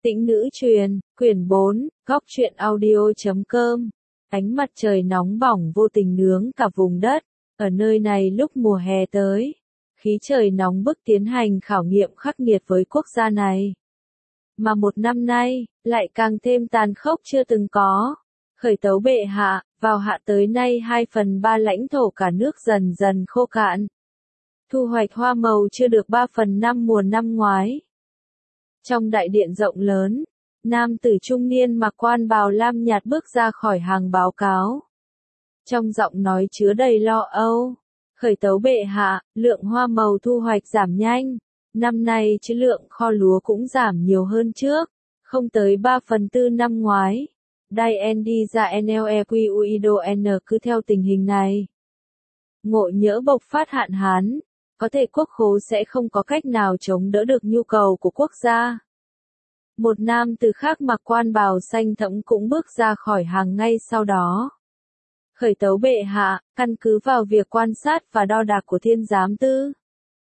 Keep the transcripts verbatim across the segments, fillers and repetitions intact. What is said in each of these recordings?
Tĩnh nữ truyền, quyển bốn, góc truyện audio.com. Ánh mặt trời nóng bỏng vô tình nướng cả vùng đất. Ở nơi này lúc mùa hè tới, khí trời nóng bức tiến hành khảo nghiệm khắc nghiệt với quốc gia này. Mà một năm nay, lại càng thêm tàn khốc chưa từng có. Khởi tấu bệ hạ, vào hạ tới nay hai phần ba lãnh thổ cả nước dần dần khô cạn. Thu hoạch hoa màu chưa được ba phần năm mùa năm ngoái. Trong đại điện rộng lớn, nam tử trung niên mặc quan bào lam nhạt bước ra khỏi hàng báo cáo. Trong giọng nói chứa đầy lo âu. Khởi tấu bệ hạ, lượng hoa màu thu hoạch giảm nhanh. Năm nay chứ lượng kho lúa cũng giảm nhiều hơn trước, không tới ba phần tư năm ngoái. Đai N đi ra N L E Q U I D O N cứ theo tình hình này. Ngộ nhỡ bộc phát hạn hán, có thể quốc khố sẽ không có cách nào chống đỡ được nhu cầu của quốc gia. Một nam tử khác mặc quan bào xanh thẫm cũng bước ra khỏi hàng ngay sau đó. Khởi tấu bệ hạ, căn cứ vào việc quan sát và đo đạc của thiên giám tư.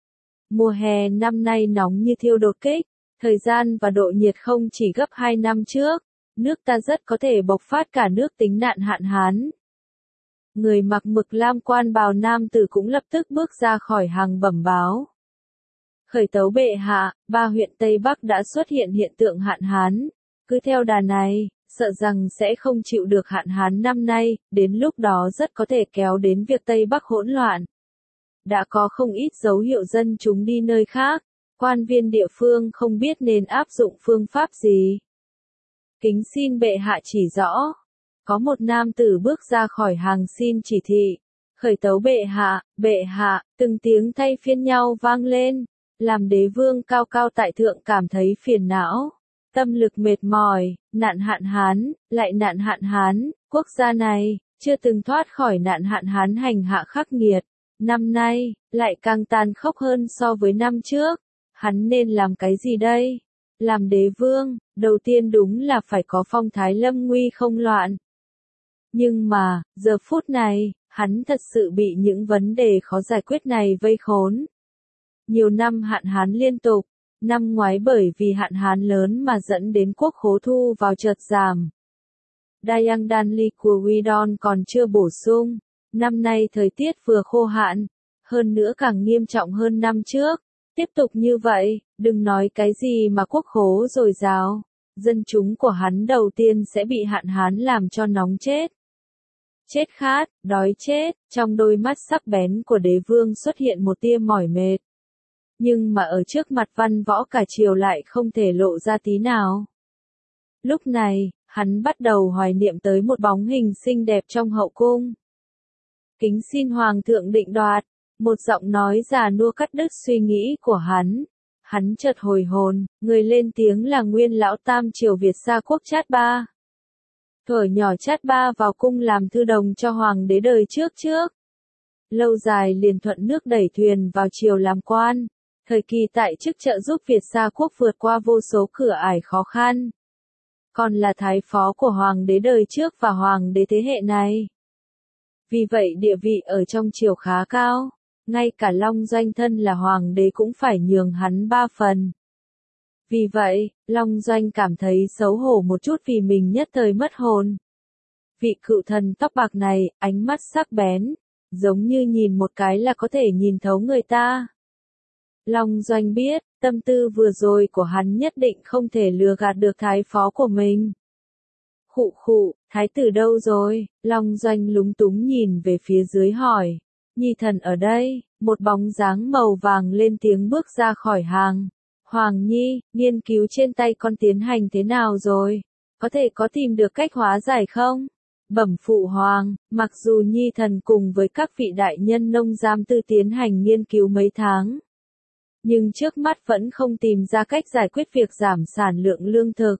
Mùa hè năm nay nóng như thiêu đột kích, thời gian và độ nhiệt không chỉ gấp hai năm trước, nước ta rất có thể bộc phát cả nước tính nạn hạn hán. Người mặc mực lam quan bào nam tử cũng lập tức bước ra khỏi hàng bẩm báo. Khởi tấu bệ hạ, ba huyện Tây Bắc đã xuất hiện hiện tượng hạn hán. Cứ theo đà này, sợ rằng sẽ không chịu được hạn hán năm nay, đến lúc đó rất có thể kéo đến việc Tây Bắc hỗn loạn. Đã có không ít dấu hiệu dân chúng đi nơi khác, quan viên địa phương không biết nên áp dụng phương pháp gì. Kính xin bệ hạ chỉ rõ. Có một nam tử bước ra khỏi hàng xin chỉ thị. Khởi tấu bệ hạ, bệ hạ, từng tiếng thay phiên nhau vang lên, làm đế vương cao cao tại thượng cảm thấy phiền não, tâm lực mệt mỏi, nạn hạn hán, lại nạn hạn hán, quốc gia này, chưa từng thoát khỏi nạn hạn hán hành hạ khắc nghiệt, năm nay, lại càng tàn khốc hơn so với năm trước, hắn nên làm cái gì đây? Làm đế vương, đầu tiên đúng là phải có phong thái lâm nguy không loạn. Nhưng mà, giờ phút này, hắn thật sự bị những vấn đề khó giải quyết này vây khốn. Nhiều năm hạn hán liên tục, năm ngoái bởi vì hạn hán lớn mà dẫn đến quốc khố thu vào chợt giảm. Dayang Danli của Widon còn chưa bổ sung, năm nay thời tiết vừa khô hạn, hơn nữa càng nghiêm trọng hơn năm trước. Tiếp tục như vậy, đừng nói cái gì mà quốc khố dồi dào, dân chúng của hắn đầu tiên sẽ bị hạn hán làm cho nóng chết. Chết khát, đói chết, trong đôi mắt sắc bén của đế vương xuất hiện một tia mỏi mệt. Nhưng mà ở trước mặt văn võ cả triều lại không thể lộ ra tí nào. Lúc này, hắn bắt đầu hoài niệm tới một bóng hình xinh đẹp trong hậu cung. Kính xin hoàng thượng định đoạt, một giọng nói già nua cắt đứt suy nghĩ của hắn. Hắn chợt hồi hồn, người lên tiếng là nguyên lão tam triều Việt Sa quốc Chát Ba. Thuở nhỏ Chát Ba vào cung làm thư đồng cho hoàng đế đời trước trước. Lâu dài liền thuận nước đẩy thuyền vào triều làm quan. Thời kỳ tại chức trợ giúp Việt Sa quốc vượt qua vô số cửa ải khó khăn. Còn là thái phó của hoàng đế đời trước và hoàng đế thế hệ này. Vì vậy địa vị ở trong triều khá cao. Ngay cả Long Doanh thân là hoàng đế cũng phải nhường hắn ba phần. Vì vậy, Long Doanh cảm thấy xấu hổ một chút vì mình nhất thời mất hồn. Vị cựu thần tóc bạc này, ánh mắt sắc bén, giống như nhìn một cái là có thể nhìn thấu người ta. Long Doanh biết, tâm tư vừa rồi của hắn nhất định không thể lừa gạt được thái phó của mình. Khụ khụ, thái tử đâu rồi? Long Doanh lúng túng nhìn về phía dưới hỏi. Nhi thần ở đây, một bóng dáng màu vàng lên tiếng bước ra khỏi hàng. Hoàng Nhi, nghiên cứu trên tay con tiến hành thế nào rồi? Có thể có tìm được cách hóa giải không? Bẩm phụ hoàng, mặc dù Nhi thần cùng với các vị đại nhân nông giám tư tiến hành nghiên cứu mấy tháng. Nhưng trước mắt vẫn không tìm ra cách giải quyết việc giảm sản lượng lương thực.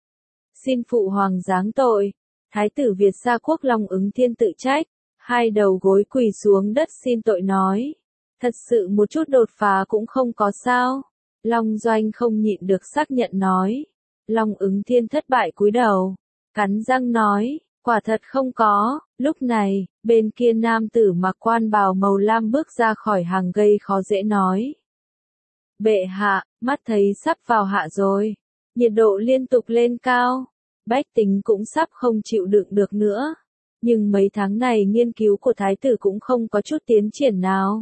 Xin phụ hoàng giáng tội. Thái tử Việt Sa quốc Long Ứng Thiên tự trách. Hai đầu gối quỳ xuống đất xin tội nói. Thật sự một chút đột phá cũng không có sao. Long Doanh không nhịn được xác nhận nói. Long Ứng Thiên thất bại cúi đầu. Cắn răng nói, quả thật không có. Lúc này, bên kia nam tử mặc quan bào màu lam bước ra khỏi hàng gây khó dễ nói. Bệ hạ, mắt thấy sắp vào hạ rồi. nhiệt độ liên tục lên cao. Bách tính cũng sắp không chịu đựng được nữa. Nhưng mấy tháng này nghiên cứu của thái tử cũng không có chút tiến triển nào.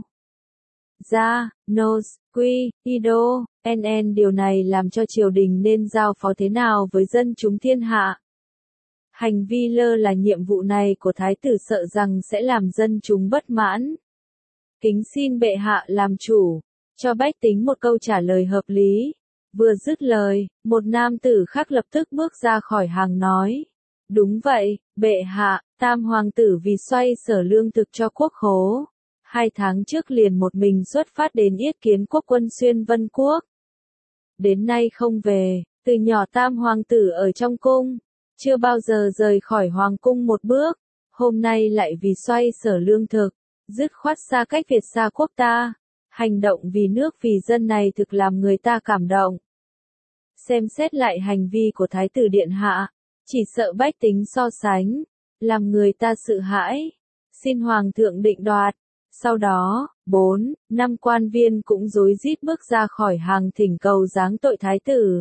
Ra, Nos, Quy, Ido, en en điều này làm cho triều đình nên giao phó thế nào với dân chúng thiên hạ. Hành vi lơ là nhiệm vụ này của thái tử sợ rằng sẽ làm dân chúng bất mãn. Kính xin bệ hạ làm chủ, cho bách tính một câu trả lời hợp lý. Vừa dứt lời, một nam tử khác lập tức bước ra khỏi hàng nói. Đúng vậy, bệ hạ, tam hoàng tử vì xoay sở lương thực cho quốc khố. Hai tháng trước liền một mình xuất phát đến yết kiến quốc quân xuyên Vân Quốc. Đến nay không về, từ nhỏ tam hoàng tử ở trong cung, chưa bao giờ rời khỏi hoàng cung một bước. Hôm nay lại vì xoay sở lương thực, dứt khoát xa cách Việt xa quốc ta. Hành động vì nước vì dân này thực làm người ta cảm động. Xem xét lại hành vi của Thái tử Điện Hạ, chỉ sợ bách tính so sánh, làm người ta sợ hãi. Xin Hoàng thượng định đoạt. Sau đó, bốn, năm quan viên cũng rối rít bước ra khỏi hàng thỉnh cầu giáng tội Thái tử.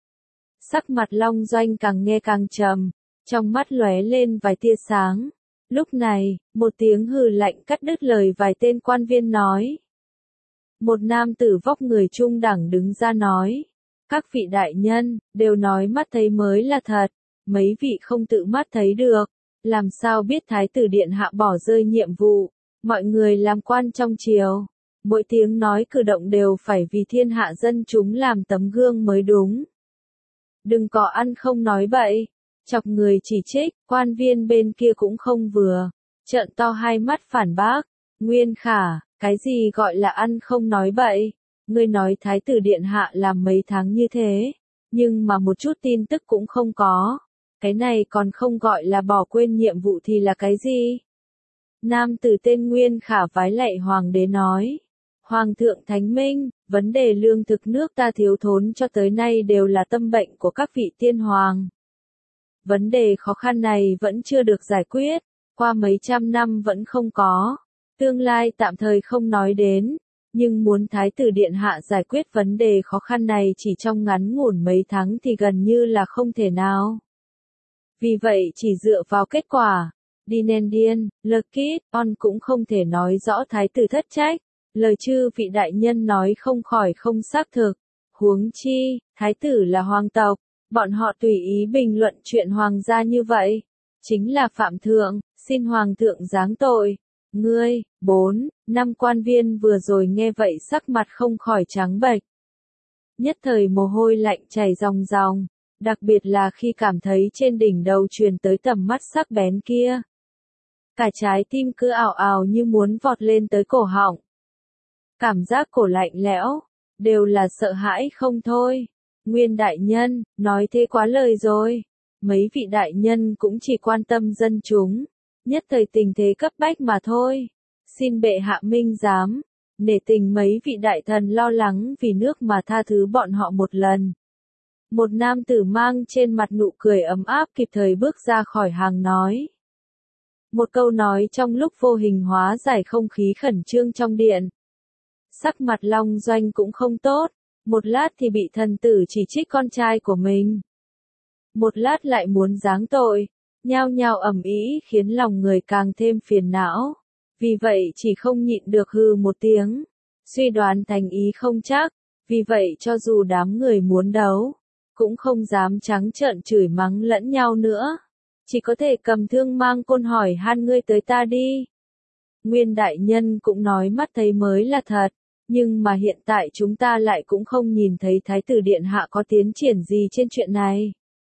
Sắc mặt Long Doanh càng nghe càng trầm, trong mắt lóe lên vài tia sáng. Lúc này, một tiếng hừ lạnh cắt đứt lời vài tên quan viên nói. Một nam tử vóc người trung đẳng đứng ra nói. Các vị đại nhân, đều nói mắt thấy mới là thật, mấy vị không tự mắt thấy được, làm sao biết Thái tử Điện Hạ bỏ rơi nhiệm vụ, mọi người làm quan trong triều, mỗi tiếng nói cử động đều phải vì thiên hạ dân chúng làm tấm gương mới đúng. Đừng có ăn không nói bậy, chọc người chỉ trích, quan viên bên kia cũng không vừa, trợn to hai mắt phản bác, Nguyên Khả, cái gì gọi là ăn không nói bậy? Ngươi nói Thái tử Điện Hạ làm mấy tháng như thế, nhưng mà một chút tin tức cũng không có. Cái này còn không gọi là bỏ quên nhiệm vụ thì là cái gì? Nam tử tên Nguyên Khả vái lạy hoàng đế nói. Hoàng thượng Thánh Minh, vấn đề lương thực nước ta thiếu thốn cho tới nay đều là tâm bệnh của các vị tiên hoàng. Vấn đề khó khăn này vẫn chưa được giải quyết, qua mấy trăm năm vẫn không có. Tương lai tạm thời không nói đến. Nhưng muốn Thái tử Điện Hạ giải quyết vấn đề khó khăn này chỉ trong ngắn ngủn mấy tháng thì gần như là không thể nào. Vì vậy chỉ dựa vào kết quả, Dinendian, Lekit, On cũng không thể nói rõ Thái tử thất trách, lời chư vị đại nhân nói không khỏi không xác thực. Huống chi, Thái tử là hoàng tộc, bọn họ tùy ý bình luận chuyện hoàng gia như vậy, chính là phạm thượng, xin hoàng thượng giáng tội. Ngươi, bốn, năm quan viên vừa rồi nghe vậy sắc mặt không khỏi trắng bệch. Nhất thời mồ hôi lạnh chảy ròng ròng, đặc biệt là khi cảm thấy trên đỉnh đầu truyền tới tầm mắt sắc bén kia. Cả trái tim cứ ào ào như muốn vọt lên tới cổ họng. Cảm giác cổ lạnh lẽo, đều là sợ hãi không thôi. Nguyên đại nhân, nói thế quá lời rồi. Mấy vị đại nhân cũng chỉ quan tâm dân chúng. Nhất thời tình thế cấp bách mà thôi. Xin bệ hạ minh giám, nể tình mấy vị đại thần lo lắng vì nước mà tha thứ bọn họ một lần. Một nam tử mang trên mặt nụ cười ấm áp kịp thời bước ra khỏi hàng nói. Một câu nói trong lúc vô hình hóa giải không khí khẩn trương trong điện. Sắc mặt Long Doanh cũng không tốt, một lát thì bị thần tử chỉ trích con trai của mình. Một lát lại muốn giáng tội. Nhao nhao ầm ĩ khiến lòng người càng thêm phiền não. Vì vậy chỉ không nhịn được hừ một tiếng. Suy đoán thành ý không chắc. Vì vậy cho dù đám người muốn đấu, cũng không dám trắng trợn chửi mắng lẫn nhau nữa. Chỉ có thể cầm thương mang côn hỏi han ngươi tới ta đi. Nguyên đại nhân cũng nói mắt thấy mới là thật. Nhưng mà hiện tại chúng ta lại cũng không nhìn thấy Thái tử Điện Hạ có tiến triển gì trên chuyện này.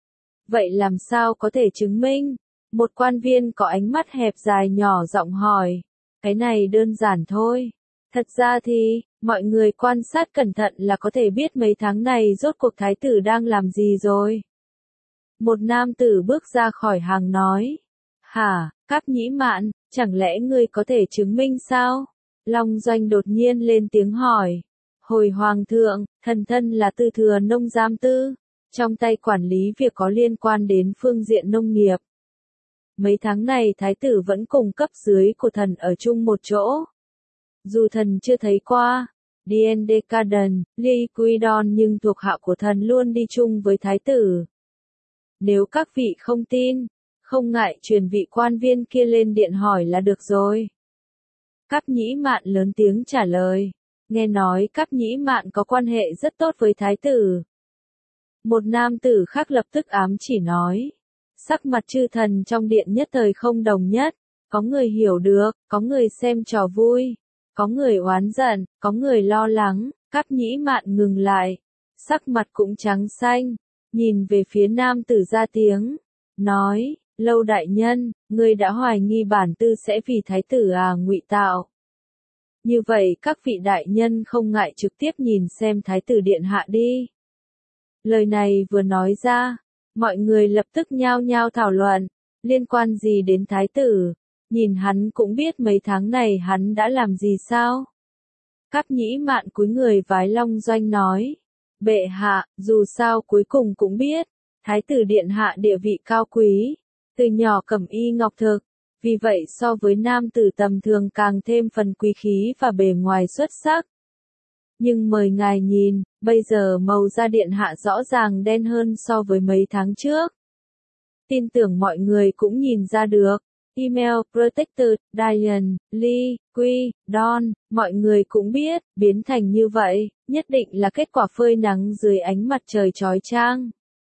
Vậy làm sao có thể chứng minh? Một quan viên có ánh mắt hẹp dài nhỏ giọng hỏi. Cái này đơn giản thôi. Thật ra thì, mọi người quan sát cẩn thận là có thể biết mấy tháng này rốt cuộc thái tử đang làm gì rồi. Một nam tử bước ra khỏi hàng nói. Hả, Cáp Nhĩ Mạn, chẳng lẽ ngươi có thể chứng minh sao? Long Doanh đột nhiên lên tiếng hỏi. Hồi hoàng thượng, thần thân là tư thừa nông giám tư. Trong tay quản lý việc có liên quan đến phương diện nông nghiệp. Mấy tháng này thái tử vẫn cùng cấp dưới của thần ở chung một chỗ. Dù thần chưa thấy qua, Dien Decadent, Liquidon nhưng thuộc hạ của thần luôn đi chung với thái tử. Nếu các vị không tin, không ngại truyền vị quan viên kia lên điện hỏi là được rồi. Cáp Nhĩ Mạn lớn tiếng trả lời. Nghe nói Cáp Nhĩ Mạn có quan hệ rất tốt với thái tử. Một nam tử khác lập tức ám chỉ nói. Sắc mặt chư thần trong điện nhất thời không đồng nhất. Có người hiểu được, có người xem trò vui, có người oán giận, có người lo lắng. Cáp Nhĩ Mạn ngừng lại. Sắc mặt cũng trắng xanh. Nhìn về phía nam tử ra tiếng. Nói, Lâu đại nhân, ngươi đã hoài nghi bản tư sẽ vì thái tử à ngụy tạo. Như vậy các vị đại nhân không ngại trực tiếp nhìn xem thái tử điện hạ đi. Lời này vừa nói ra, mọi người lập tức nhao nhao thảo luận, liên quan gì đến thái tử, nhìn hắn cũng biết mấy tháng này hắn đã làm gì sao. Cáp Nhĩ Mạn cúi người vái Long Doanh nói, bệ hạ, dù sao cuối cùng cũng biết, thái tử điện hạ địa vị cao quý, từ nhỏ cẩm y ngọc thực, vì vậy so với nam tử tầm thường càng thêm phần quý khí và bề ngoài xuất sắc. Nhưng mời ngài nhìn, bây giờ màu da điện hạ rõ ràng đen hơn so với mấy tháng trước. Tin tưởng mọi người cũng nhìn ra được. Email, Protected, Diane, Lee, Quy, Don, mọi người cũng biết, biến thành như vậy, nhất định là kết quả phơi nắng dưới ánh mặt trời chói chang.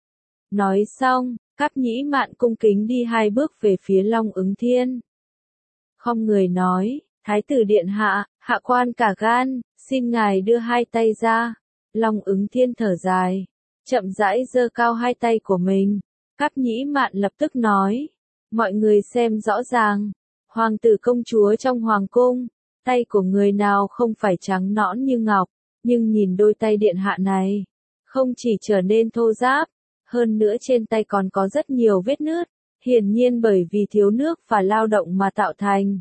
Nói xong, Cáp Nhĩ Mạn cung kính đi hai bước về phía Long Ứng Thiên. Không người nói, thái tử điện hạ, hạ quan cả gan, xin ngài đưa hai tay ra. Long Ứng Thiên thở dài, chậm rãi giơ cao hai tay của mình. Cáp Nhĩ Mạn lập tức nói, mọi người xem rõ ràng, hoàng tử công chúa trong hoàng cung, tay của người nào không phải trắng nõn như ngọc, nhưng nhìn đôi tay điện hạ này, không chỉ trở nên thô ráp, hơn nữa trên tay còn có rất nhiều vết nứt, hiển nhiên bởi vì thiếu nước và lao động mà tạo thành.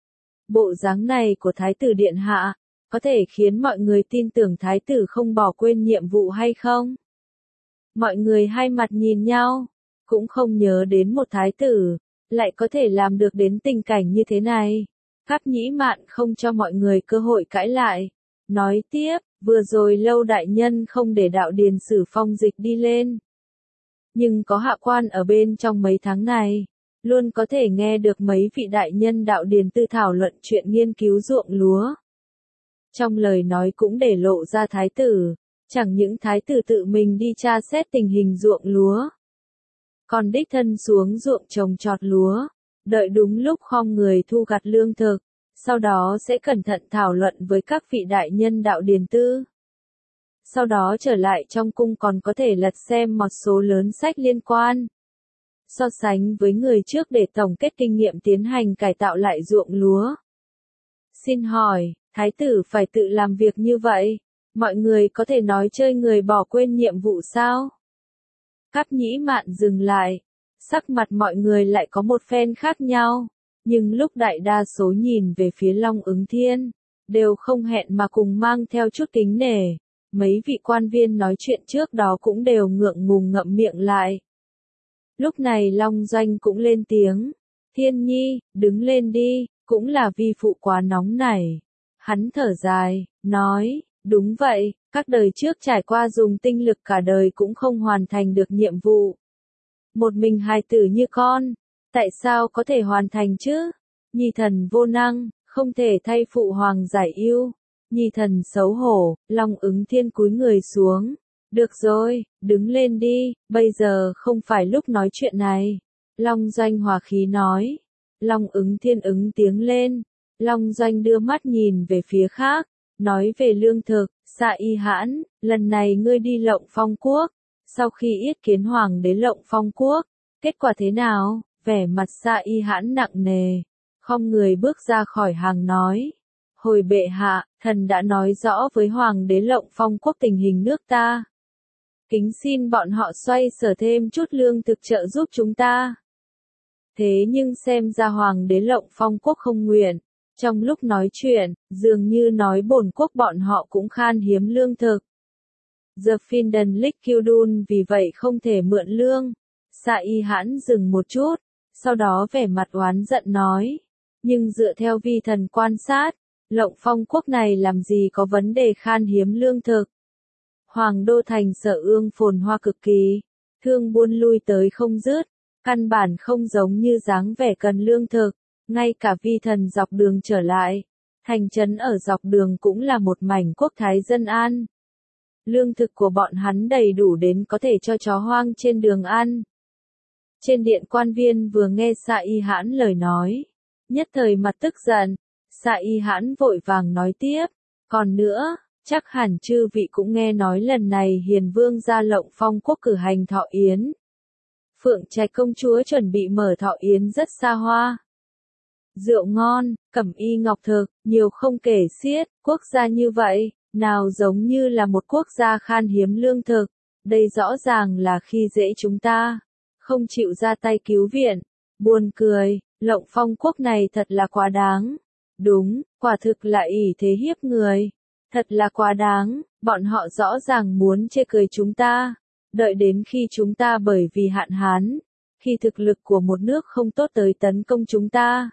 Bộ dáng này của thái tử điện hạ, có thể khiến mọi người tin tưởng thái tử không bỏ quên nhiệm vụ hay không? Mọi người hai mặt nhìn nhau, cũng không nhớ đến một thái tử, lại có thể làm được đến tình cảnh như thế này. Cáp Nhĩ Mạn không cho mọi người cơ hội cãi lại. Nói tiếp, vừa rồi Lâu đại nhân không để đạo điền sử phong dịch đi lên. Nhưng có hạ quan ở bên trong mấy tháng này, luôn có thể nghe được mấy vị đại nhân đạo điền tư thảo luận chuyện nghiên cứu ruộng lúa. Trong lời nói cũng để lộ ra thái tử, chẳng những thái tử tự mình đi tra xét tình hình ruộng lúa, còn đích thân xuống ruộng trồng trọt lúa, đợi đúng lúc khom người thu gặt lương thực, sau đó sẽ cẩn thận thảo luận với các vị đại nhân đạo điền tư. Sau đó trở lại trong cung còn có thể lật xem một số lớn sách liên quan. So sánh với người trước để tổng kết kinh nghiệm tiến hành cải tạo lại ruộng lúa. Xin hỏi, thái tử phải tự làm việc như vậy, mọi người có thể nói chơi người bỏ quên nhiệm vụ sao? Cáp Nhĩ Mạn dừng lại, sắc mặt mọi người lại có một phen khác nhau, nhưng lúc đại đa số nhìn về phía Long Ứng Thiên, đều không hẹn mà cùng mang theo chút kính nể. Mấy vị quan viên nói chuyện trước đó cũng đều ngượng ngùng ngậm miệng lại. Lúc này Long Doanh cũng lên tiếng, Thiên Nhi, đứng lên đi, cũng là vi phụ quá nóng nảy. Hắn thở dài, nói, đúng vậy, các đời trước trải qua dùng tinh lực cả đời cũng không hoàn thành được nhiệm vụ. Một mình hài tử như con, tại sao có thể hoàn thành chứ? Nhi thần vô năng, không thể thay phụ hoàng giải ưu. Nhi thần xấu hổ, Long Ứng Thiên cúi người xuống. Được rồi, đứng lên đi, bây giờ không phải lúc nói chuyện này. Long Doanh hòa khí nói. Long Ứng Thiên ứng tiếng lên. Long Doanh đưa mắt nhìn về phía khác, nói về lương thực, Sa Y Hãn, lần này ngươi đi Lộng Phong Quốc. Sau khi yết kiến hoàng đế Lộng Phong Quốc, kết quả thế nào? Vẻ mặt Sa Y Hãn nặng nề, không người bước ra khỏi hàng nói. Hồi bệ hạ, thần đã nói rõ với hoàng đế Lộng Phong Quốc tình hình nước ta. Kính xin bọn họ xoay sở thêm chút lương thực trợ giúp chúng ta. Thế nhưng xem ra hoàng đế Lộng Phong Quốc không nguyện. Trong lúc nói chuyện, dường như nói bổn quốc bọn họ cũng khan hiếm lương thực. The Finden Liquidun vì vậy không thể mượn lương. Sa Y Hãn dừng một chút, sau đó vẻ mặt oán giận nói. Nhưng dựa theo vi thần quan sát, Lộng Phong quốc này làm gì có vấn đề khan hiếm lương thực. Hoàng đô thành Sở Ương phồn hoa cực kỳ, thương buôn lui tới không dứt, căn bản không giống như dáng vẻ cần lương thực, ngay cả vi thần dọc đường trở lại, thành trấn ở dọc đường cũng là một mảnh quốc thái dân an. Lương thực của bọn hắn đầy đủ đến có thể cho chó hoang trên đường ăn. Trên điện quan viên vừa nghe Sa Y Hãn lời nói, nhất thời mặt tức giận, Sa Y Hãn vội vàng nói tiếp, còn nữa, chắc hẳn chư vị cũng nghe nói lần này Hiền Vương ra Lộng Phong quốc cử hành thọ yến. Phượng Trạch công chúa chuẩn bị mở thọ yến rất xa hoa. Rượu ngon, cẩm y ngọc thực, nhiều không kể xiết, quốc gia như vậy, nào giống như là một quốc gia khan hiếm lương thực, đây rõ ràng là khi dễ chúng ta, không chịu ra tay cứu viện, buồn cười, Lộng Phong quốc này thật là quá đáng. Đúng, quả thực là ỷ thế hiếp người, thật là quá đáng, bọn họ rõ ràng muốn chê cười chúng ta, đợi đến khi chúng ta bởi vì hạn hán, khi thực lực của một nước không tốt tới tấn công chúng ta.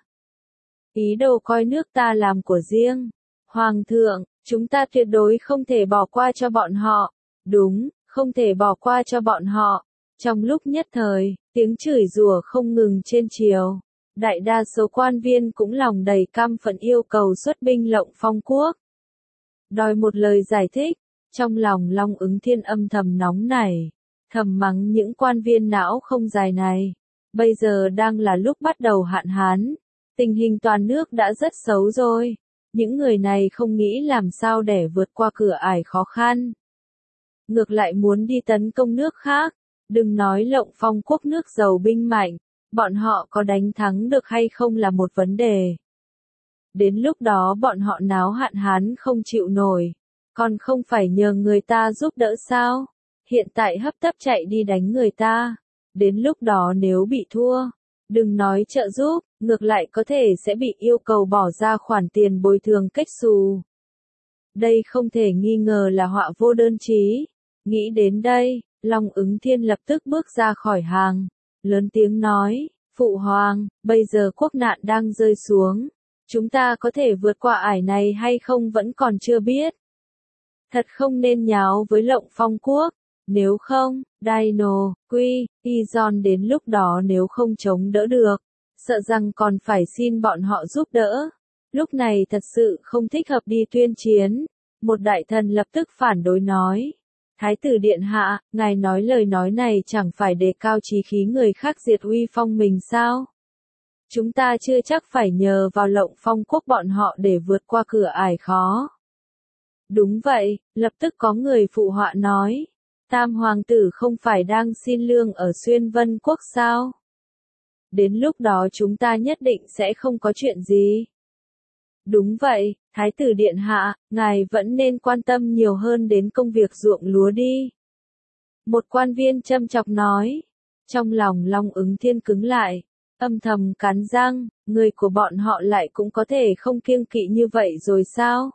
Ý đồ coi nước ta làm của riêng. Hoàng thượng, chúng ta tuyệt đối không thể bỏ qua cho bọn họ. Đúng, không thể bỏ qua cho bọn họ. Trong lúc nhất thời, tiếng chửi rủa không ngừng trên triều. Đại đa số quan viên cũng lòng đầy căm phẫn yêu cầu xuất binh Lộng Phong quốc. Đòi một lời giải thích, trong lòng Long Ứng Thiên âm thầm nóng nảy, thầm mắng những quan viên não không dài này. Bây giờ đang là lúc bắt đầu hạn hán, tình hình toàn nước đã rất xấu rồi, những người này không nghĩ làm sao để vượt qua cửa ải khó khăn. Ngược lại muốn đi tấn công nước khác, đừng nói Lộng Phong quốc nước giàu binh mạnh, bọn họ có đánh thắng được hay không là một vấn đề. Đến lúc đó bọn họ náo hạn hán không chịu nổi, còn không phải nhờ người ta giúp đỡ sao? Hiện tại hấp tấp chạy đi đánh người ta, đến lúc đó nếu bị thua, đừng nói trợ giúp, ngược lại có thể sẽ bị yêu cầu bỏ ra khoản tiền bồi thường kết xù. Đây không thể nghi ngờ là họa vô đơn chí. Nghĩ đến đây, Long Ứng Thiên lập tức bước ra khỏi hàng, lớn tiếng nói, Phụ Hoàng, bây giờ quốc nạn đang rơi xuống, chúng ta có thể vượt qua ải này hay không vẫn còn chưa biết. Thật không nên nháo với Lộng Phong quốc, nếu không, Dino, Quy, Izon đến lúc đó nếu không chống đỡ được, sợ rằng còn phải xin bọn họ giúp đỡ. Lúc này thật sự không thích hợp đi tuyên chiến. Một đại thần lập tức phản đối nói. Thái tử điện hạ, ngài nói lời nói này chẳng phải đề cao chí khí người khác diệt uy phong mình sao? Chúng ta chưa chắc phải nhờ vào Lộng Phong quốc bọn họ để vượt qua cửa ải khó. Đúng vậy, lập tức có người phụ họa nói. Tam hoàng tử không phải đang xin lương ở Xuyên Vân quốc sao? Đến lúc đó chúng ta nhất định sẽ không có chuyện gì. Đúng vậy, Thái tử điện hạ, ngài vẫn nên quan tâm nhiều hơn đến công việc ruộng lúa đi. Một quan viên châm chọc nói. Trong lòng Long Ứng Thiên cứng lại, âm thầm cắn răng, người của bọn họ lại cũng có thể không kiêng kỵ như vậy rồi sao?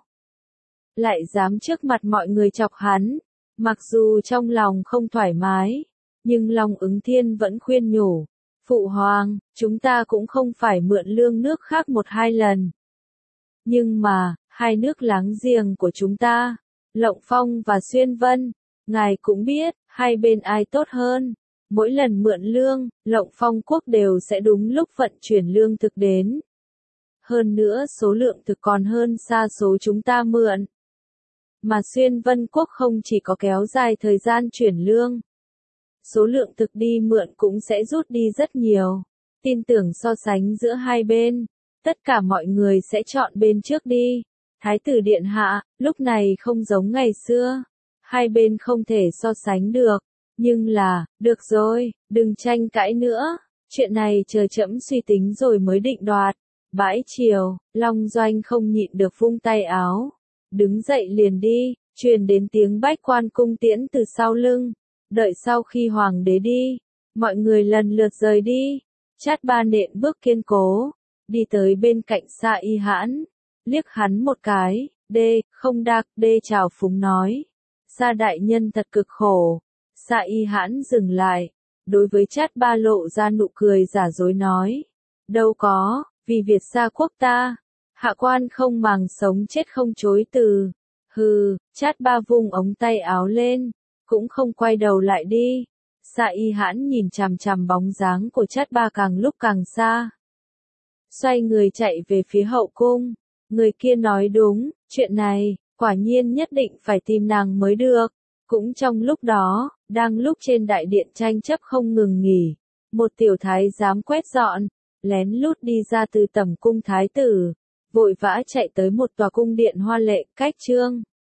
Lại dám trước mặt mọi người chọc hắn. Mặc dù trong lòng không thoải mái, nhưng Long Ứng Thiên vẫn khuyên nhủ. Phụ Hoàng, chúng ta cũng không phải mượn lương nước khác một hai lần. Nhưng mà, hai nước láng giềng của chúng ta, Lộng Phong và Xuyên Vân, ngài cũng biết, hai bên ai tốt hơn. Mỗi lần mượn lương, Lộng Phong quốc đều sẽ đúng lúc vận chuyển lương thực đến. Hơn nữa số lượng thực còn hơn xa số chúng ta mượn. Mà Xuyên Vân quốc không chỉ có kéo dài thời gian chuyển lương. Số lượng thực đi mượn cũng sẽ rút đi rất nhiều. Tin tưởng so sánh giữa hai bên, tất cả mọi người sẽ chọn bên trước đi. Thái tử điện hạ, lúc này không giống ngày xưa. Hai bên không thể so sánh được. Nhưng là, được rồi, đừng tranh cãi nữa. Chuyện này chờ trẫm suy tính rồi mới định đoạt. Bãi chiều, Long Doanh không nhịn được vung tay áo. Đứng dậy liền đi, truyền đến tiếng bách quan cung tiễn từ sau lưng. Đợi sau khi hoàng đế đi, mọi người lần lượt rời đi. Chát Ba nện bước kiên cố, đi tới bên cạnh Sa Y Hãn, liếc hắn một cái, đê, không đạc, đê chào phúng nói. Sa đại nhân thật cực khổ. Sa Y Hãn dừng lại, đối với Chát Ba lộ ra nụ cười giả dối nói. Đâu có, vì Việt Sa quốc ta, Hạ quan không màng sống chết không chối từ. Hừ, Chát Ba vung ống tay áo lên, cũng không quay đầu lại đi. Sa Y Hãn nhìn chằm chằm bóng dáng của Chát Ba càng lúc càng xa. Xoay người chạy về phía hậu cung. Người kia nói đúng, chuyện này, quả nhiên nhất định phải tìm nàng mới được. Cũng trong lúc đó, đang lúc trên đại điện tranh chấp không ngừng nghỉ, một tiểu thái giám quét dọn, lén lút đi ra từ tẩm cung thái tử, vội vã chạy tới một tòa cung điện hoa lệ, cách trương.